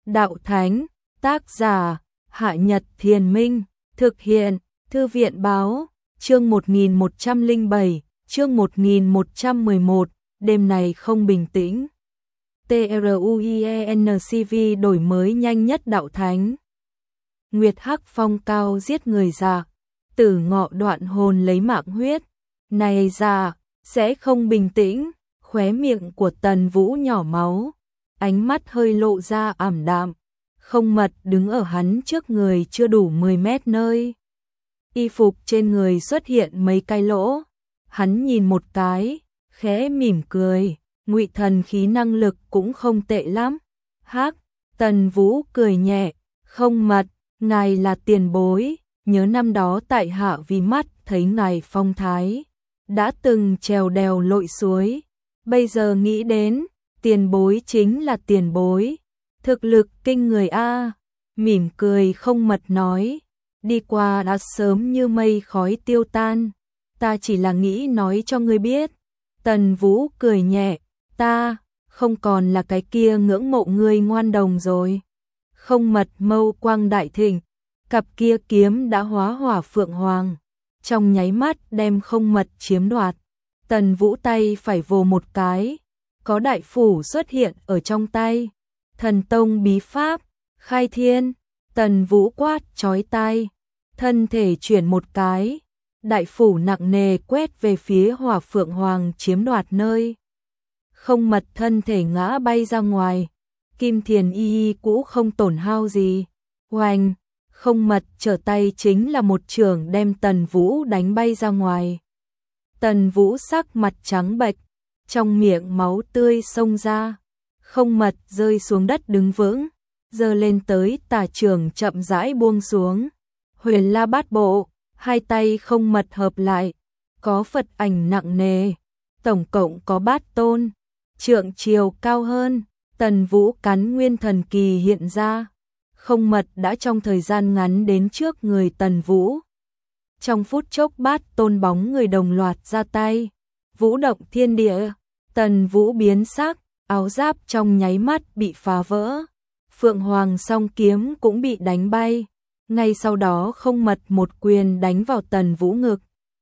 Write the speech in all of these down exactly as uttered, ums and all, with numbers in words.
Đạo Thánh, tác giả, Hạ Nhật Thiền Minh, thực hiện, Thư viện Báo, chương một nghìn một trăm lẻ bảy, chương một nghìn một trăm mười một, đêm này không bình tĩnh. TRUIENCV đổi mới nhanh nhất Đạo Thánh. Nguyệt Hắc phong cao giết người già, Tử Ngọ đoạn hồn lấy mạng huyết. Này già, sẽ không bình tĩnh, khóe miệng của Tần Vũ nhỏ máu, ánh mắt hơi lộ ra ảm đạm. Không Mật đứng ở hắn trước người chưa đủ mười mét nơi. Y phục trên người xuất hiện mấy cái lỗ. Hắn nhìn một cái, khẽ mỉm cười, ngụy thần khí năng lực cũng không tệ lắm. Hắc, Tần Vũ cười nhẹ, Không Mật, ngài là tiền bối, nhớ năm đó tại hạ vì mắt thấy ngài phong thái, đã từng trèo đèo lội suối, bây giờ nghĩ đến, tiền bối chính là tiền bối. Thực lực kinh người a. Mỉm cười Không Mật nói, đi qua đã sớm như mây khói tiêu tan, ta chỉ là nghĩ nói cho ngươi biết. Tần Vũ cười nhẹ, ta không còn là cái kia ngưỡng mộ ngươi ngoan đồng rồi. Không Mật mâu quang đại thịnh, cặp kia kiếm đã hóa hỏa phượng hoàng, trong nháy mắt đem Không Mật chiếm đoạt. Tần Vũ tay phải vồ một cái, có đại phủ xuất hiện ở trong tay. Thần tông bí pháp, khai thiên. Tần Vũ quát chói tai, thân thể chuyển một cái, đại phủ nặng nề quét về phía hỏa phượng hoàng chiếm đoạt nơi. Không Mật thân thể ngã bay ra ngoài, Kim Thiền y cũ không tổn hao gì. Oanh, Không Mật trở tay chính là một chưởng đem Tần Vũ đánh bay ra ngoài. Tần Vũ sắc mặt trắng bệch, trong miệng máu tươi xông ra. Không Mật rơi xuống đất đứng vững, giơ lên tới tà chưởng chậm rãi buông xuống. Huyền La Bát Bộ, hai tay Không Mật hợp lại, có Phật ảnh nặng nề, tổng cộng có bát tôn, trượng chiều cao hơn. Tần Vũ cắn nguyên thần kỳ hiện ra, Không Mật đã trong thời gian ngắn đến trước người Tần Vũ. Trong phút chốc bát tôn bóng người đồng loạt ra tay, vũ động thiên địa. Tần Vũ biến sắc, áo giáp trong nháy mắt bị phá vỡ, Phượng Hoàng song kiếm cũng bị đánh bay. Ngay sau đó Không Mật một quyền đánh vào Tần Vũ ngực.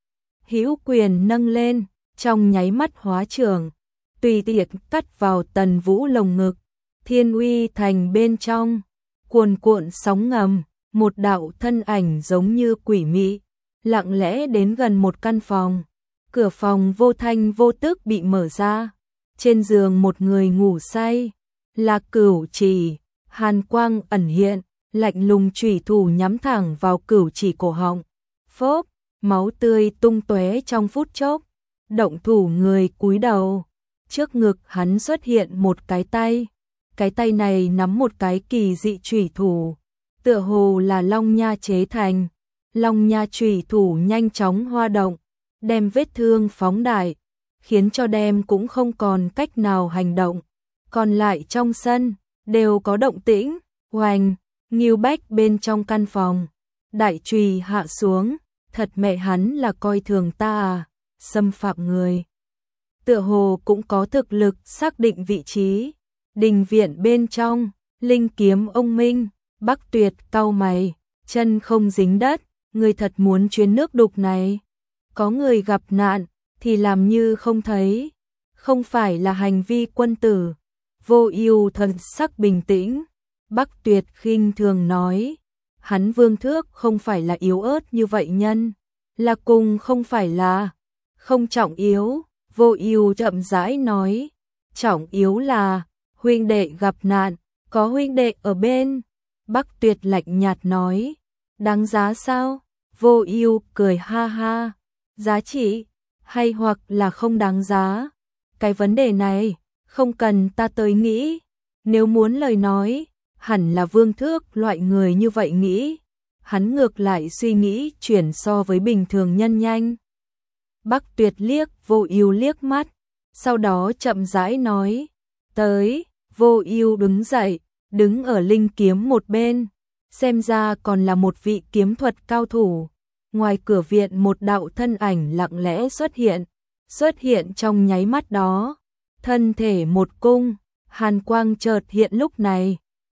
Hữu quyền nâng lên, trong nháy mắt hóa trưởng, tùy tiện cắt vào Tần Vũ lồng ngực. Thiên uy thành bên trong, cuồn cuộn sóng ngầm, một đạo thân ảnh giống như quỷ mị, lặng lẽ đến gần một căn phòng. Cửa phòng vô thanh vô tức bị mở ra. Trên giường một người ngủ say, là Cửu Chỉ, hàn quang ẩn hiện, lạnh lùng chủy thủ nhắm thẳng vào Cửu Chỉ cổ họng. Phốp, máu tươi tung tóe trong phút chốc. Động thủ người cúi đầu, trước ngực hắn xuất hiện một cái tay. Cái tay này nắm một cái kỳ dị chủy thủ, tựa hồ là long nha chế thành. Long nha chủy thủ nhanh chóng hoa động, đem vết thương phóng đại, khiến cho đem cũng không còn cách nào hành động. Còn lại trong sân, đều có động tĩnh. Oanh, Ngưu Bách bên trong căn phòng, đại chùy hạ xuống, thật mẹ hắn là coi thường ta à, xâm phạm người. Tựa hồ cũng có thực lực xác định vị trí. Đình viện bên trong, linh kiếm ông Minh, Bắc Tuyệt cau mày, chân không dính đất, người thật muốn chuyến nước đục này. Có người gặp nạn, thì làm như không thấy, không phải là hành vi quân tử. Vô Ưu thần sắc bình tĩnh, Bắc Tuyệt khinh thường nói, hắn Vương Thước không phải là yếu ớt như vậy nhân, là cùng không phải là không trọng yếu. Vô Ưu chậm rãi nói, trọng yếu là huynh đệ gặp nạn, có huynh đệ ở bên. Bắc Tuyệt lạnh nhạt nói, đáng giá sao? Vô Ưu cười ha ha, giá trị hay hoặc là không đáng giá, cái vấn đề này không cần ta tới nghĩ. Nếu muốn lời nói, hẳn là Vương Thước loại người như vậy nghĩ. Hắn ngược lại suy nghĩ chuyển so với bình thường nhân nhanh. Bắc Tuyệt liếc Vô Ưu liếc mắt, sau đó chậm rãi nói, tới. Vô Ưu đứng dậy, đứng ở linh kiếm một bên, xem ra còn là một vị kiếm thuật cao thủ. Ngoài cửa viện một đạo thân ảnh lặng lẽ xuất hiện, xuất hiện trong nháy mắt đó, thân thể một cung, hàn quang chợt hiện lúc này,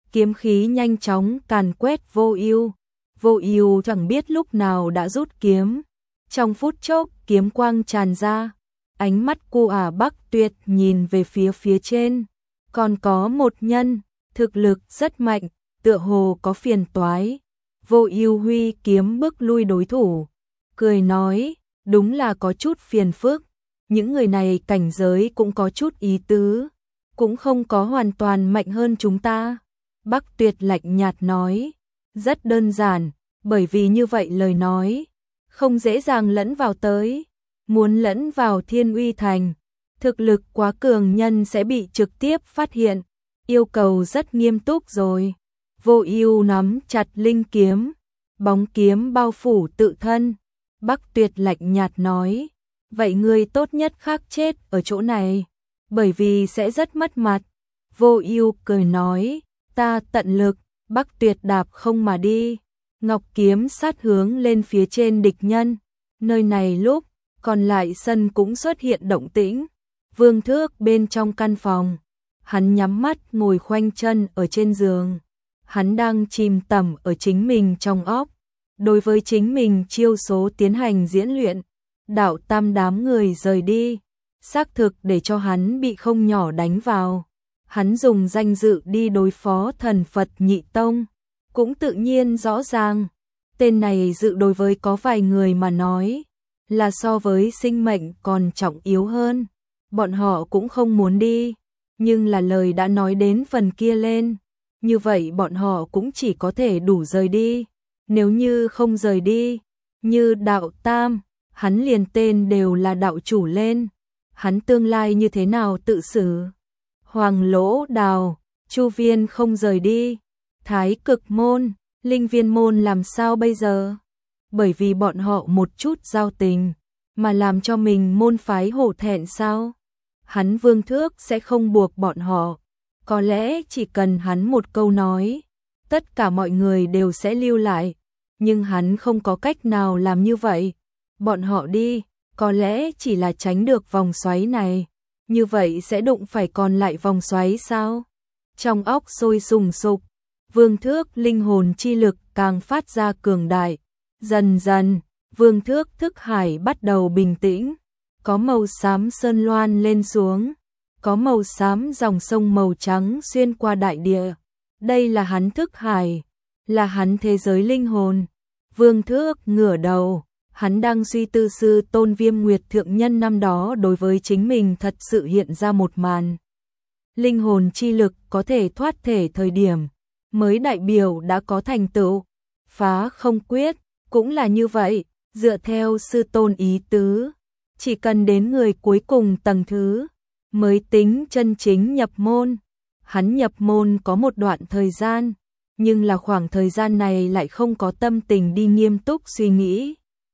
kiếm khí nhanh chóng càn quét Vô Ưu. Vô Ưu chẳng biết lúc nào đã rút kiếm, trong phút chốc kiếm quang tràn ra, ánh mắt cô ả Bắc Tuyệt nhìn về phía phía trên, còn có một nhân, thực lực rất mạnh, tựa hồ có phiền toái. Vô Ưu huy kiếm bước lui đối thủ, cười nói, đúng là có chút phiền phức, những người này cảnh giới cũng có chút ý tứ, cũng không có hoàn toàn mạnh hơn chúng ta. Bắc Tuyệt lạnh nhạt nói, rất đơn giản, bởi vì như vậy lời nói, không dễ dàng lẫn vào tới, muốn lẫn vào Thiên Uy Thành, thực lực quá cường nhân sẽ bị trực tiếp phát hiện, yêu cầu rất nghiêm túc rồi. Vô Ưu nắm chặt linh kiếm, bóng kiếm bao phủ tự thân. Bắc Tuyệt lạnh nhạt nói, vậy ngươi tốt nhất khắc chết ở chỗ này, bởi vì sẽ rất mất mặt. Vô Ưu cười nói, ta tận lực. Bắc Tuyệt đạp không mà đi, ngọc kiếm sát hướng lên phía trên địch nhân. Nơi này lúc còn lại sân cũng xuất hiện động tĩnh. Vương Thước bên trong căn phòng, hắn nhắm mắt ngồi khoanh chân ở trên giường, hắn đang chìm tẩm ở chính mình trong óc, đối với chính mình chiêu số tiến hành diễn luyện. Đạo Tam đám người rời đi, xác thực để cho hắn bị không nhỏ đánh vào. Hắn dùng danh dự đi đối phó thần Phật Nhị Tông, cũng tự nhiên rõ ràng, tên này dự đối với có vài người mà nói, là so với sinh mệnh còn trọng yếu hơn. Bọn họ cũng không muốn đi, nhưng là lời đã nói đến phần kia lên, như vậy bọn họ cũng chỉ có thể đủ rời đi. Nếu như không rời đi, như Đạo Tam, hắn liền tên đều là đạo chủ lên, hắn tương lai như thế nào tự xử? Hoàng Lỗ Đào, Chu Viên không rời đi, Thái Cực Môn, Linh Viên Môn làm sao bây giờ? Bởi vì bọn họ một chút giao tình, mà làm cho mình môn phái hổ thẹn sao? Hắn Vương Thước sẽ không buộc bọn họ, có lẽ chỉ cần hắn một câu nói, tất cả mọi người đều sẽ lưu lại, nhưng hắn không có cách nào làm như vậy. Bọn họ đi, có lẽ chỉ là tránh được vòng xoáy này, như vậy sẽ đụng phải còn lại vòng xoáy sao? Trong óc sôi sùng sục, Vương Thước linh hồn chi lực càng phát ra cường đại. Dần dần, Vương Thước thức hải bắt đầu bình tĩnh, có màu xám sơn loan lên xuống, có màu xám dòng sông màu trắng xuyên qua đại địa. Đây là hắn thức hải, là hắn thế giới linh hồn. Vương Thước ngửa đầu, hắn đang suy tư sư Tôn Viêm Nguyệt thượng nhân năm đó đối với chính mình thật sự hiện ra một màn. Linh hồn chi lực có thể thoát thể thời điểm, mới đại biểu đã có thành tựu. Phá không quyết, cũng là như vậy, dựa theo sư tôn ý tứ, chỉ cần đến người cuối cùng tầng thứ, mới tính chân chính nhập môn. Hắn nhập môn có một đoạn thời gian, nhưng là khoảng thời gian này lại không có tâm tình đi nghiêm túc suy nghĩ.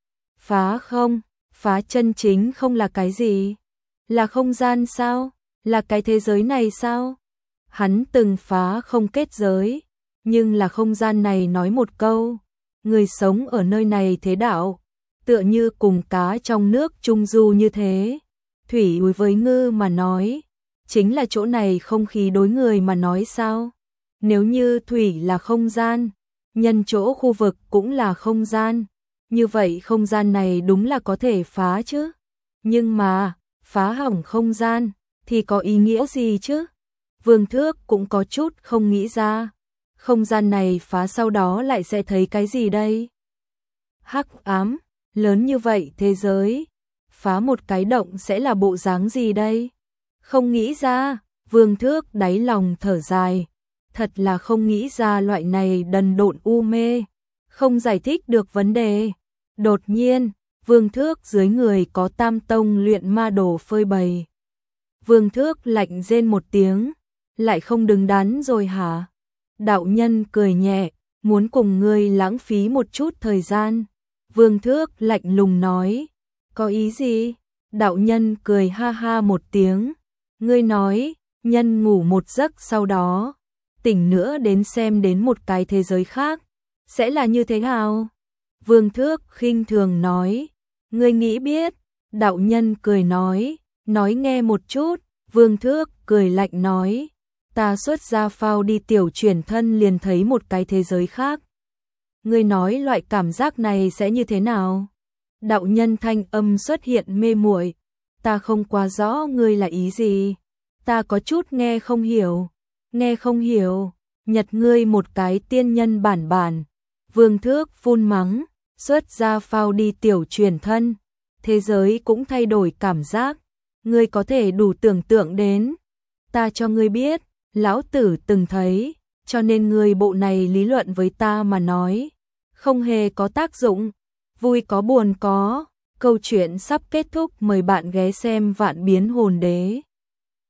Phá không, phá chân chính không là cái gì? Là không gian sao? Là cái thế giới này sao? Hắn từng phá không kết giới, nhưng là không gian này nói một câu, người sống ở nơi này thế đạo, tựa như cùng cá trong nước trung du như thế. Thủy đối với ngư mà nói, chính là chỗ này không khí đối người mà nói sao? Nếu như thủy là không gian, nhân chỗ khu vực cũng là không gian, như vậy không gian này đúng là có thể phá chứ. Nhưng mà, phá hỏng không gian, thì có ý nghĩa gì chứ? Vương Thước cũng có chút không nghĩ ra. Không gian này phá sau đó lại sẽ thấy cái gì đây? Hắc ám, lớn như vậy thế giới, phá một cái động sẽ là bộ dáng gì đây? Không nghĩ ra, Vương Thước đáy lòng thở dài. Thật là không nghĩ ra loại này đần độn u mê, không giải thích được vấn đề. Đột nhiên, Vương Thước dưới người có tam tông luyện ma đồ phơi bày. Vương Thước lạnh rên một tiếng, lại không đứng đắn rồi hả? Đạo nhân cười nhẹ, muốn cùng ngươi lãng phí một chút thời gian. Vương Thước lạnh lùng nói, có ý gì? Đạo nhân cười ha ha một tiếng, ngươi nói, nhân ngủ một giấc sau đó, tỉnh nữa đến xem đến một cái thế giới khác, sẽ là như thế nào? Vương Thước khinh thường nói, ngươi nghĩ biết? Đạo nhân cười nói, nói nghe một chút. Vương Thước cười lạnh nói, ta xuất ra phao đi tiểu chuyển thân liền thấy một cái thế giới khác. Ngươi nói loại cảm giác này sẽ như thế nào? Đạo nhân thanh âm xuất hiện mê muội. Ta không quá rõ ngươi là ý gì. Ta có chút nghe không hiểu. Nghe không hiểu. Nhật ngươi một cái tiên nhân bản bản. Vương Thước phun mắng. Xuất ra phao đi tiểu chuyển thân. Thế giới cũng thay đổi cảm giác. Ngươi có thể đủ tưởng tượng đến. Ta cho ngươi biết. Lão tử từng thấy. Cho nên ngươi bộ này lý luận với ta mà nói. Không hề có tác dụng. Vui có buồn có. Câu chuyện sắp kết thúc, mời bạn ghé xem Vạn Biến Hồn Đế.